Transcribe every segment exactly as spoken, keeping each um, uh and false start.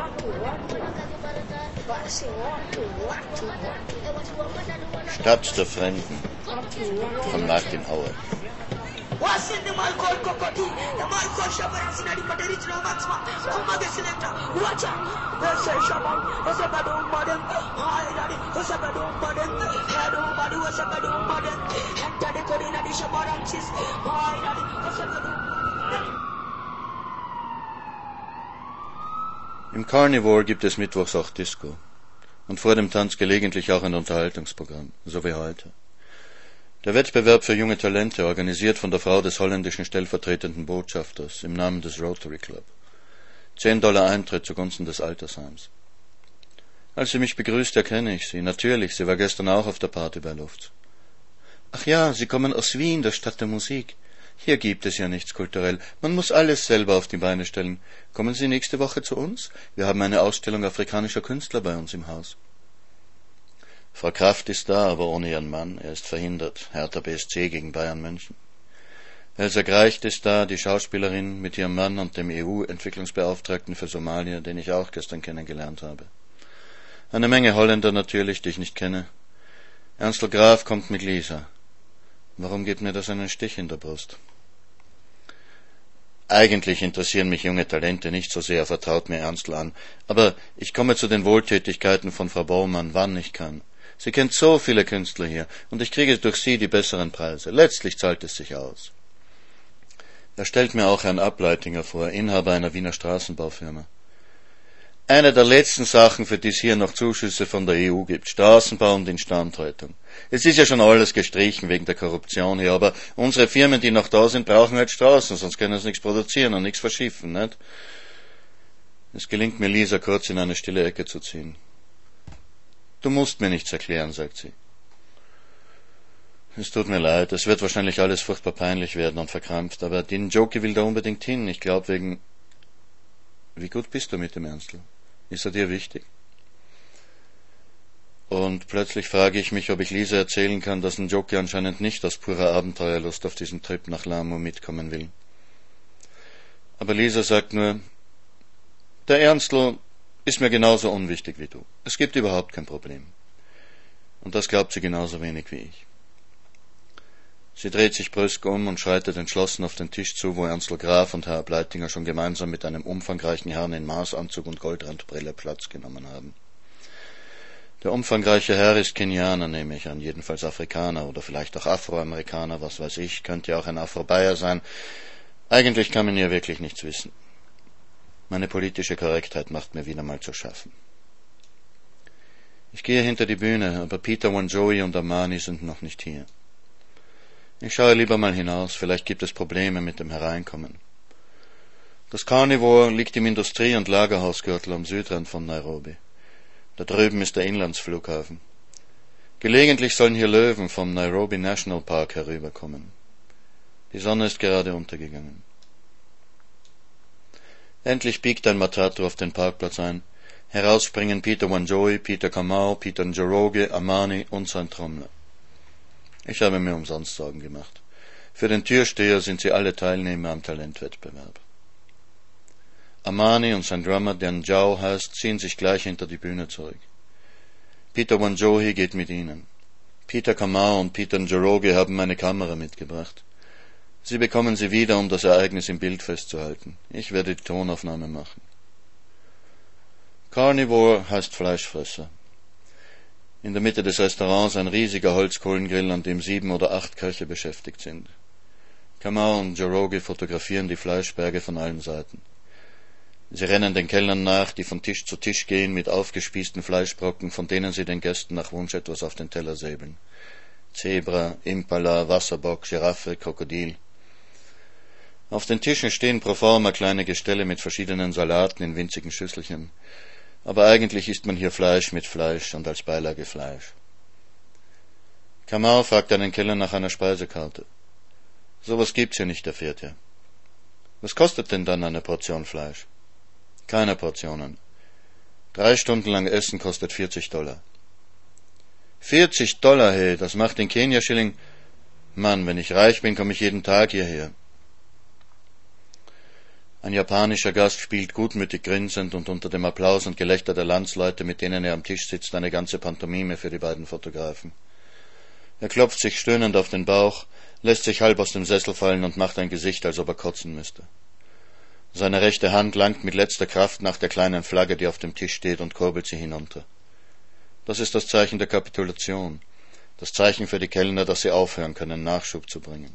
Stadt der Fremden von Martin Auer. Im Carnivore gibt es mittwochs auch Disco und vor dem Tanz gelegentlich auch ein Unterhaltungsprogramm, so wie heute. Der Wettbewerb für junge Talente, organisiert von der Frau des holländischen stellvertretenden Botschafters im Namen des Rotary Club. Zehn Dollar Eintritt zugunsten des Altersheims. Als sie mich begrüßt, erkenne ich sie. Natürlich, sie war gestern auch auf der Party bei Lufts. Ach ja, Sie kommen aus Wien, der Stadt der Musik. Hier gibt es ja nichts kulturell. Man muss alles selber auf die Beine stellen. Kommen Sie nächste Woche zu uns? Wir haben eine Ausstellung afrikanischer Künstler bei uns im Haus. Frau Kraft ist da, aber ohne ihren Mann. Er ist verhindert. Hertha B S C gegen Bayern München. Elsa Greicht ist da, die Schauspielerin, mit ihrem Mann und dem E U-Entwicklungsbeauftragten für Somalia, den ich auch gestern kennengelernt habe. Eine Menge Holländer natürlich, die ich nicht kenne. Ernstl Graf kommt mit Lisa. Warum gibt mir das einen Stich in der Brust? Eigentlich interessieren mich junge Talente nicht so sehr, vertraut mir Ernstl an. Aber ich komme zu den Wohltätigkeiten von Frau Baumann, wann ich kann. Sie kennt so viele Künstler hier, und ich kriege durch sie die besseren Preise. Letztlich zahlt es sich aus. Er stellt mir auch Herrn Ableitinger vor, Inhaber einer Wiener Straßenbaufirma. Eine der letzten Sachen, für die es hier noch Zuschüsse von der E U gibt, Straßenbau und Instandhaltung. Es ist ja schon alles gestrichen wegen der Korruption hier, aber unsere Firmen, die noch da sind, brauchen halt Straßen, sonst können sie nichts produzieren und nichts verschiffen, nicht? Es gelingt mir, Lisa kurz in eine stille Ecke zu ziehen. Du musst mir nichts erklären, sagt sie. Es tut mir leid, es wird wahrscheinlich alles furchtbar peinlich werden und verkrampft, aber die Njoki will da unbedingt hin, ich glaube wegen... Wie gut bist du mit dem Ernstl? Ist er dir wichtig? Und plötzlich frage ich mich, ob ich Lisa erzählen kann, dass Njoki anscheinend nicht aus purer Abenteuerlust auf diesen Trip nach Lamu mitkommen will. Aber Lisa sagt nur, der Ernstl ist mir genauso unwichtig wie du. Es gibt überhaupt kein Problem. Und das glaubt sie genauso wenig wie ich. Sie dreht sich brüsk um und schreitet entschlossen auf den Tisch zu, wo Ernstl Graf und Herr Ableitinger schon gemeinsam mit einem umfangreichen Herrn in Maßanzug und Goldrandbrille Platz genommen haben. Der umfangreiche Herr ist Kenianer, nehme ich an, jedenfalls Afrikaner oder vielleicht auch Afroamerikaner, was weiß ich, könnte ja auch ein Afro-Bayer sein. Eigentlich kann man hier wirklich nichts wissen. Meine politische Korrektheit macht mir wieder mal zu schaffen. Ich gehe hinter die Bühne, aber Peter Wanjohi und Amani sind noch nicht hier. Ich schaue lieber mal hinaus, vielleicht gibt es Probleme mit dem Hereinkommen. Das Carnivore liegt im Industrie- und Lagerhausgürtel am Südrand von Nairobi. Da drüben ist der Inlandsflughafen. Gelegentlich sollen hier Löwen vom Nairobi National Park herüberkommen. Die Sonne ist gerade untergegangen. Endlich biegt ein Matatu auf den Parkplatz ein. Heraus springen Peter Wanjohi, Peter Kamau, Peter Njoroge, Amani und sein Trommler. Ich habe mir umsonst Sorgen gemacht. Für den Türsteher sind sie alle Teilnehmer am Talentwettbewerb. Amani und sein Drummer, der Njau heißt, ziehen sich gleich hinter die Bühne zurück. Peter Wanjohi geht mit ihnen. Peter Kamau und Peter Njoroge haben meine Kamera mitgebracht. Sie bekommen sie wieder, um das Ereignis im Bild festzuhalten. Ich werde die Tonaufnahme machen. Carnivore heißt Fleischfresser. In der Mitte des Restaurants ein riesiger Holzkohlengrill, an dem sieben oder acht Köche beschäftigt sind. Kamau und Njoroge fotografieren die Fleischberge von allen Seiten. Sie rennen den Kellnern nach, die von Tisch zu Tisch gehen mit aufgespießten Fleischbrocken, von denen sie den Gästen nach Wunsch etwas auf den Teller säbeln. Zebra, Impala, Wasserbock, Giraffe, Krokodil. Auf den Tischen stehen pro forma kleine Gestelle mit verschiedenen Salaten in winzigen Schüsselchen. Aber eigentlich isst man hier Fleisch mit Fleisch und als Beilage Fleisch. Kamau fragt einen Kellner nach einer Speisekarte. Sowas gibt's hier nicht, erfährt er. Was kostet denn dann eine Portion Fleisch? Keine Portionen. Drei Stunden lang Essen kostet vierzig Dollar. vierzig Dollar, hey, das macht in Kenia-Schilling... Mann, wenn ich reich bin, komme ich jeden Tag hierher. Ein japanischer Gast spielt gutmütig grinsend und unter dem Applaus und Gelächter der Landsleute, mit denen er am Tisch sitzt, eine ganze Pantomime für die beiden Fotografen. Er klopft sich stöhnend auf den Bauch, lässt sich halb aus dem Sessel fallen und macht ein Gesicht, als ob er kotzen müsste. Seine rechte Hand langt mit letzter Kraft nach der kleinen Flagge, die auf dem Tisch steht, und kurbelt sie hinunter. Das ist das Zeichen der Kapitulation, das Zeichen für die Kellner, dass sie aufhören können, Nachschub zu bringen.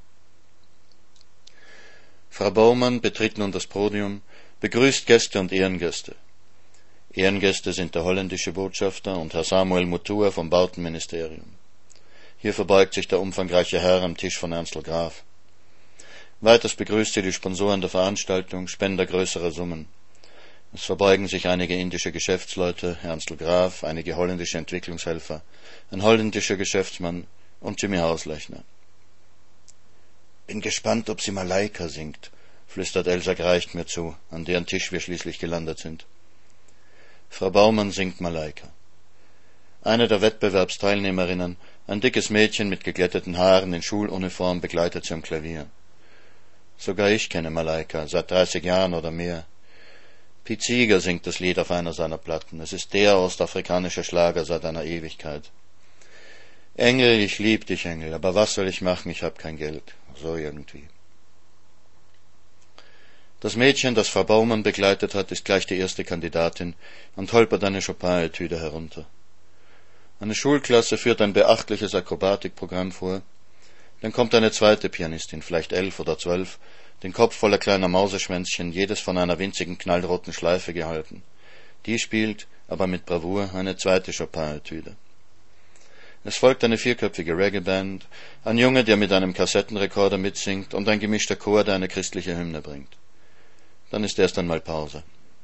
Frau Baumann betritt nun das Podium, begrüßt Gäste und Ehrengäste. Ehrengäste sind der holländische Botschafter und Herr Samuel Mutua vom Bautenministerium. Hier verbeugt sich der umfangreiche Herr am Tisch von Ernstl Graf. Weiters begrüßt sie die Sponsoren der Veranstaltung, Spender größerer Summen. Es verbeugen sich einige indische Geschäftsleute, Ernstl Graf, einige holländische Entwicklungshelfer, ein holländischer Geschäftsmann und Jimmy Hauslechner. »Bin gespannt, ob sie Malaika singt«, flüstert Elsa Greicht mir zu, an deren Tisch wir schließlich gelandet sind. Frau Baumann singt Malaika. Eine der Wettbewerbsteilnehmerinnen, ein dickes Mädchen mit geglätteten Haaren in Schuluniform, begleitet sie am Klavier. Sogar ich kenne Malaika, seit dreißig Jahren oder mehr. Pete Seeger singt das Lied auf einer seiner Platten. Es ist der ostafrikanische Schlager seit einer Ewigkeit. »Engel, ich lieb dich, Engel, aber was soll ich machen, ich hab kein Geld.« So irgendwie. Das Mädchen, das Frau Baumann begleitet hat, ist gleich die erste Kandidatin und holpert eine Chopin-Etüde herunter. Eine Schulklasse führt ein beachtliches Akrobatikprogramm vor. Dann kommt eine zweite Pianistin, vielleicht elf oder zwölf, den Kopf voller kleiner Mauseschwänzchen, jedes von einer winzigen knallroten Schleife gehalten. Die spielt, aber mit Bravour, eine zweite Chopin-Etüde. Es folgt eine vierköpfige Reggae-Band, ein Junge, der mit einem Kassettenrekorder mitsingt, und ein gemischter Chor, der eine christliche Hymne bringt. Dann ist erst einmal Pause.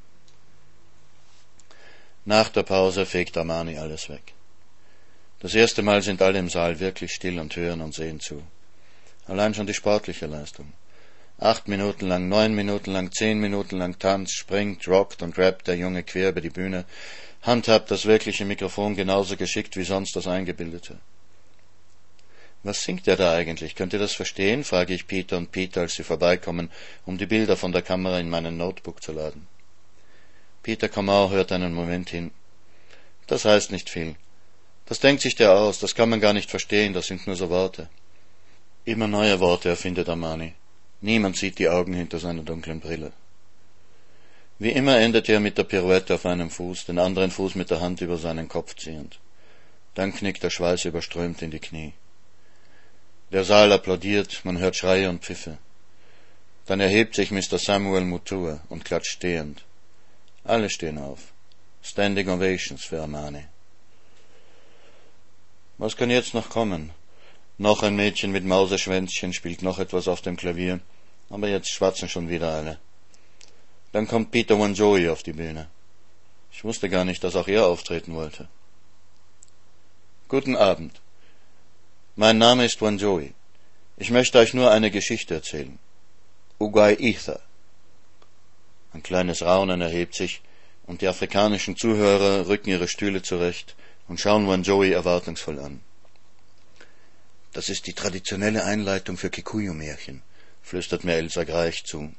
Nach der Pause fegt Armani alles weg. Das erste Mal sind alle im Saal wirklich still und hören und sehen zu. Allein schon die sportliche Leistung. Acht Minuten lang, neun Minuten lang, zehn Minuten lang tanzt, springt, rockt und rappt der Junge quer über die Bühne, handhabt das wirkliche Mikrofon genauso geschickt wie sonst das eingebildete. »Was singt er da eigentlich? Könnt ihr das verstehen?« frage ich Peter und Peter, als sie vorbeikommen, um die Bilder von der Kamera in meinen Notebook zu laden. Peter Kamau hört einen Moment hin. »Das heißt nicht viel. Das denkt sich der aus, das kann man gar nicht verstehen, das sind nur so Worte.« Immer neue Worte erfindet Armani. Niemand sieht die Augen hinter seiner dunklen Brille. Wie immer endet er mit der Pirouette auf einem Fuß, den anderen Fuß mit der Hand über seinen Kopf ziehend. Dann knickt der Schweiß überströmt in die Knie. Der Saal applaudiert, man hört Schreie und Pfiffe. Dann erhebt sich Mister Samuel Mutua und klatscht stehend. Alle stehen auf. Standing Ovations für Armani. Was kann jetzt noch kommen? Noch ein Mädchen mit Mauseschwänzchen spielt noch etwas auf dem Klavier, aber jetzt schwatzen schon wieder alle. Dann kommt Peter Wanjohi auf die Bühne. Ich wusste gar nicht, dass auch er auftreten wollte. Guten Abend. Mein Name ist Wanjohi. Ich möchte euch nur eine Geschichte erzählen. Ugai Ether. Ein kleines Raunen erhebt sich, und die afrikanischen Zuhörer rücken ihre Stühle zurecht und schauen Wanjohi erwartungsvoll an. Das ist die traditionelle Einleitung für Kikuyu-Märchen, flüstert mir Elsa Greich zu.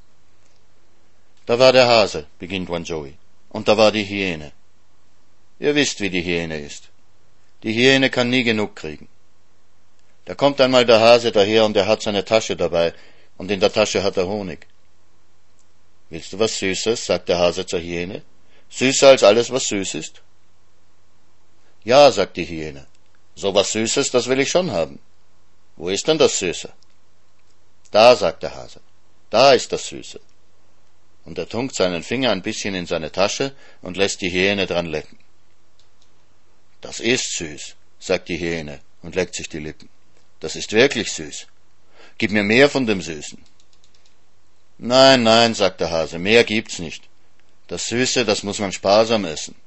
Da war der Hase, beginnt Wanjohi, und da war die Hyäne. Ihr wisst, wie die Hyäne ist. Die Hyäne kann nie genug kriegen. Da kommt einmal der Hase daher und er hat seine Tasche dabei, und in der Tasche hat er Honig. Willst du was Süßes? Sagt der Hase zur Hyäne. Süßer als alles, was süß ist? Ja, sagt die Hyäne. So was Süßes, das will ich schon haben. Wo ist denn das Süße? Da, sagt der Hase. Da ist das Süße. Und er tunkt seinen Finger ein bisschen in seine Tasche und lässt die Hyäne dran lecken. Das ist süß, sagt die Hyäne und leckt sich die Lippen. Das ist wirklich süß. Gib mir mehr von dem Süßen. Nein, nein, sagt der Hase, mehr gibt's nicht. Das Süße, das muss man sparsam essen.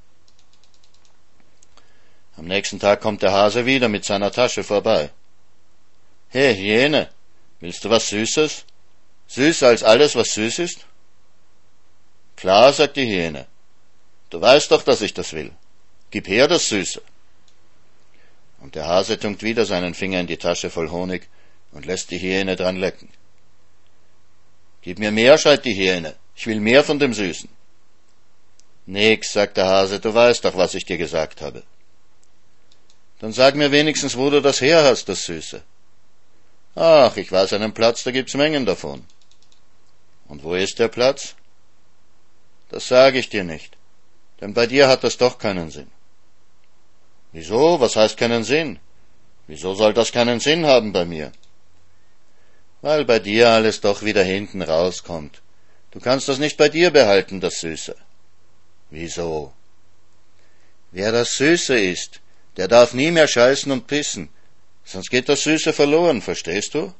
Am nächsten Tag kommt der Hase wieder mit seiner Tasche vorbei. Hey, Hyäne, willst du was Süßes? Süßer als alles, was süß ist? Klar, sagt die Hyäne. Du weißt doch, dass ich das will. Gib her das Süße. Und der Hase tunkt wieder seinen Finger in die Tasche voll Honig und lässt die Hyäne dran lecken. Gib mir mehr, schreit die Hyäne. Ich will mehr von dem Süßen. Nix, sagt der Hase, du weißt doch, was ich dir gesagt habe. Dann sag mir wenigstens, wo du das her hast, das Süße. Ach, ich weiß einen Platz, da gibt's Mengen davon. Und wo ist der Platz? Das sage ich dir nicht, denn bei dir hat das doch keinen Sinn. Wieso? Was heißt keinen Sinn? Wieso soll das keinen Sinn haben bei mir? Weil bei dir alles doch wieder hinten rauskommt. Du kannst das nicht bei dir behalten, das Süße. Wieso? Wer das Süße ist, der darf nie mehr scheißen und pissen, sonst geht das Süße verloren, verstehst du?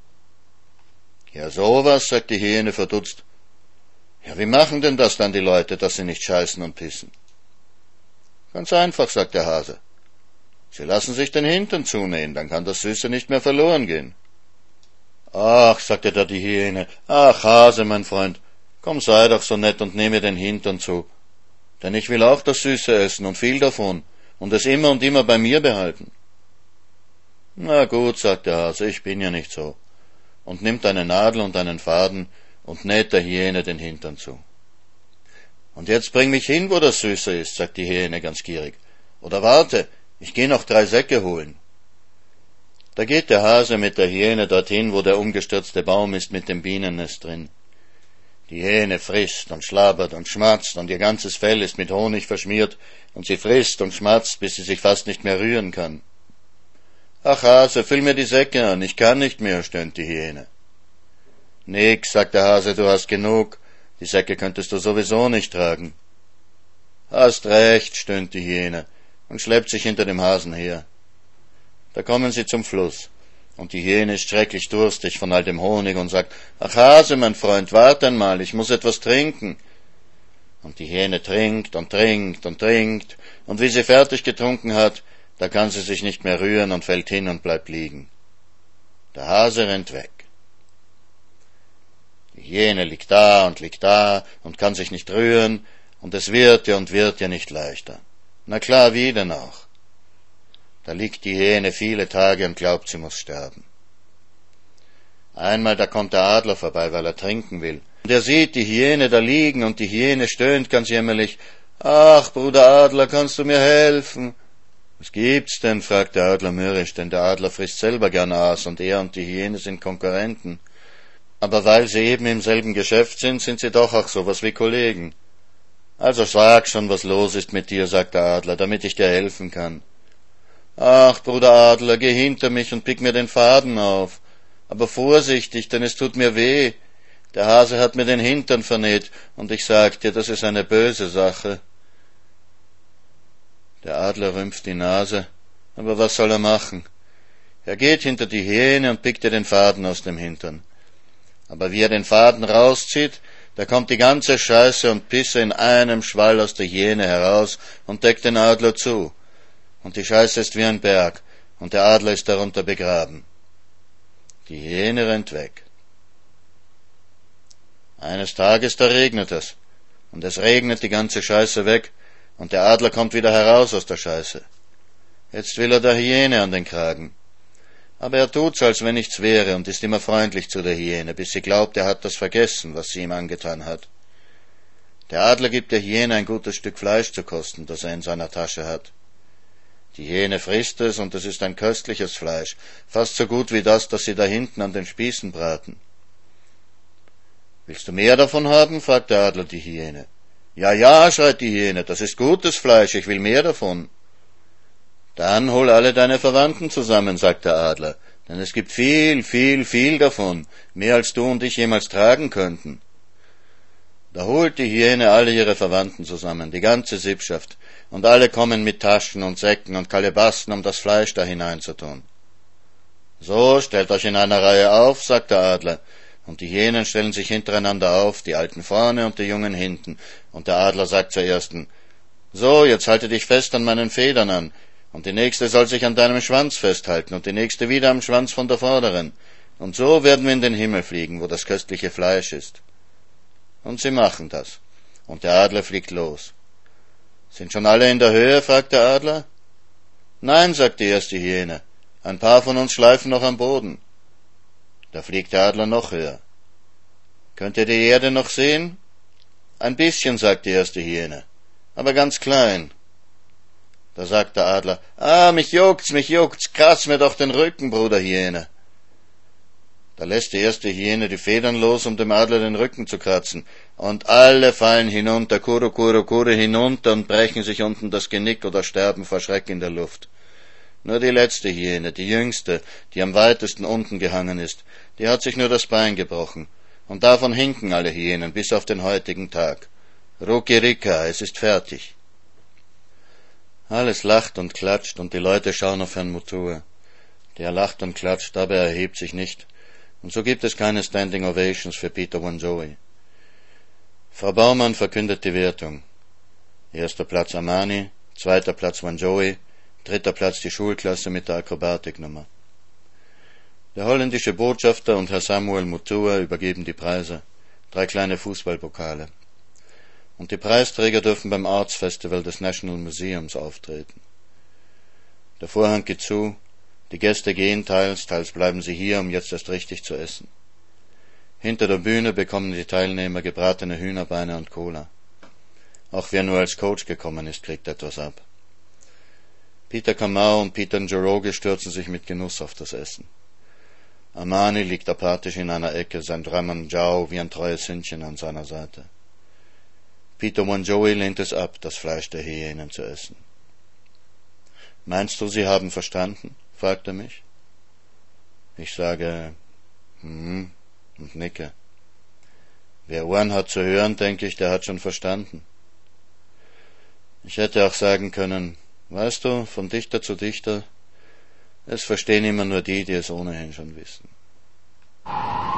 Ja, sowas, sagt die Hyäne verdutzt. Ja, wie machen denn das dann die Leute, dass sie nicht scheißen und pissen? Ganz einfach, sagt der Hase. Sie lassen sich den Hintern zunähen, dann kann das Süße nicht mehr verloren gehen. Ach, sagte da die Hyäne, ach Hase, mein Freund, komm, sei doch so nett und nehme den Hintern zu, denn ich will auch das Süße essen und viel davon und es immer und immer bei mir behalten. Na gut, sagt der Hase, ich bin ja nicht so, und nimmt eine Nadel und einen Faden und näht der Hyäne den Hintern zu. Und jetzt bring mich hin, wo das Süße ist, sagt die Hyäne ganz gierig. Oder warte, ich geh noch drei Säcke holen. Da geht der Hase mit der Hyäne dorthin, wo der umgestürzte Baum ist mit dem Bienennest drin. Die Hyäne frisst und schlabbert und schmatzt und ihr ganzes Fell ist mit Honig verschmiert und sie frisst und schmatzt, bis sie sich fast nicht mehr rühren kann. Ach Hase, füll mir die Säcke an, ich kann nicht mehr, stöhnt die Hyäne. Nix, sagt der Hase, du hast genug, die Säcke könntest du sowieso nicht tragen. Hast recht, stöhnt die Hyäne und schleppt sich hinter dem Hasen her. Da kommen sie zum Fluss, und die Hyäne ist schrecklich durstig von all dem Honig und sagt, ach Hase, mein Freund, wart einmal, ich muss etwas trinken. Und die Hyäne trinkt und trinkt und trinkt, und wie sie fertig getrunken hat, da kann sie sich nicht mehr rühren und fällt hin und bleibt liegen. Der Hase rennt weg. Die Hyäne liegt da und liegt da und kann sich nicht rühren, und es wird ja und wird ja nicht leichter. Na klar, wie denn auch? Da liegt die Hyäne viele Tage und glaubt, sie muss sterben. Einmal, da kommt der Adler vorbei, weil er trinken will. Und er sieht die Hyäne da liegen, und die Hyäne stöhnt ganz jämmerlich, »Ach, Bruder Adler, kannst du mir helfen?« »Was gibt's denn?« fragt der Adler mürrisch, denn der Adler frisst selber gern Aas, und er und die Hyäne sind Konkurrenten. Aber weil sie eben im selben Geschäft sind, sind sie doch auch sowas wie Kollegen. »Also sag schon, was los ist mit dir«, sagt der Adler, »damit ich dir helfen kann.« »Ach, Bruder Adler, geh hinter mich und pick mir den Faden auf. Aber vorsichtig, denn es tut mir weh. Der Hase hat mir den Hintern vernäht, und ich sag dir, das ist eine böse Sache.« Der Adler rümpft die Nase, aber was soll er machen? Er geht hinter die Hyäne und pickt ihr den Faden aus dem Hintern. Aber wie er den Faden rauszieht, da kommt die ganze Scheiße und Pisse in einem Schwall aus der Hyäne heraus und deckt den Adler zu. Und die Scheiße ist wie ein Berg, und der Adler ist darunter begraben. Die Hyäne rennt weg. Eines Tages, da regnet es, und es regnet die ganze Scheiße weg, und der Adler kommt wieder heraus aus der Scheiße. Jetzt will er der Hyäne an den Kragen. Aber er tut's, als wenn nichts wäre, und ist immer freundlich zu der Hyäne, bis sie glaubt, er hat das vergessen, was sie ihm angetan hat. Der Adler gibt der Hyäne ein gutes Stück Fleisch zu kosten, das er in seiner Tasche hat. Die Hyäne frisst es, und es ist ein köstliches Fleisch, fast so gut wie das, das sie da hinten an den Spießen braten. »Willst du mehr davon haben?« fragt der Adler die Hyäne. »Ja, ja«, schreit die Hyäne, »das ist gutes Fleisch, ich will mehr davon.« »Dann hol alle deine Verwandten zusammen«, sagt der Adler, »denn es gibt viel, viel, viel davon, mehr als du und ich jemals tragen könnten.« Da holt die Hyäne alle ihre Verwandten zusammen, die ganze Sippschaft, und alle kommen mit Taschen und Säcken und Kalebassen, um das Fleisch da hineinzutun. »So, stellt euch in einer Reihe auf«, sagt der Adler, und die Hyänen stellen sich hintereinander auf, die Alten vorne und die Jungen hinten, und der Adler sagt zur Ersten, »So, jetzt halte dich fest an meinen Federn an, und die Nächste soll sich an deinem Schwanz festhalten, und die Nächste wieder am Schwanz von der Vorderen, und so werden wir in den Himmel fliegen, wo das köstliche Fleisch ist.« Und sie machen das, und der Adler fliegt los. »Sind schon alle in der Höhe?« fragt der Adler. »Nein«, sagt die erste Hyäne, »ein paar von uns schleifen noch am Boden.« Da fliegt der Adler noch höher. Könnt ihr die Erde noch sehen? Ein bisschen, sagt die erste Hyäne, aber ganz klein. Da sagt der Adler, ah, mich juckt's, mich juckt's, kratz mir doch den Rücken, Bruder Hyäne. Da lässt die erste Hyäne die Federn los, um dem Adler den Rücken zu kratzen. Und alle fallen hinunter, kuru, kuru, kuru, hinunter und brechen sich unten das Genick oder sterben vor Schreck in der Luft. Nur die letzte Hyäne, die jüngste, die am weitesten unten gehangen ist, die hat sich nur das Bein gebrochen. Und davon hinken alle Hyänen bis auf den heutigen Tag. Rukirika, es ist fertig. Alles lacht und klatscht und die Leute schauen auf Herrn Mutua. Der lacht und klatscht, aber er erhebt sich nicht. Und so gibt es keine Standing Ovations für Peter Wanjohi. Frau Baumann verkündet die Wertung. Erster Platz Amani, zweiter Platz Wanjohi, dritter Platz die Schulklasse mit der Akrobatiknummer. Der holländische Botschafter und Herr Samuel Mutua übergeben die Preise, drei kleine Fußballpokale. Und die Preisträger dürfen beim Arts Festival des National Museums auftreten. Der Vorhang geht zu, die Gäste gehen teils, teils bleiben sie hier, um jetzt erst richtig zu essen. Hinter der Bühne bekommen die Teilnehmer gebratene Hühnerbeine und Cola. Auch wer nur als Coach gekommen ist, kriegt etwas ab. Peter Kamau und Peter Njoroge stürzen sich mit Genuss auf das Essen. Amani liegt apathisch in einer Ecke, sein Draman Jao wie ein treues Hündchen an seiner Seite. Peter Wanjohi lehnt es ab, das Fleisch der Hyänen zu essen. Meinst du, sie haben verstanden? Fragt er mich. Ich sage, hm, und nicke. Wer Ohren hat zu hören, denke ich, der hat schon verstanden. Ich hätte auch sagen können, weißt du, von Dichter zu Dichter, es verstehen immer nur die, die es ohnehin schon wissen.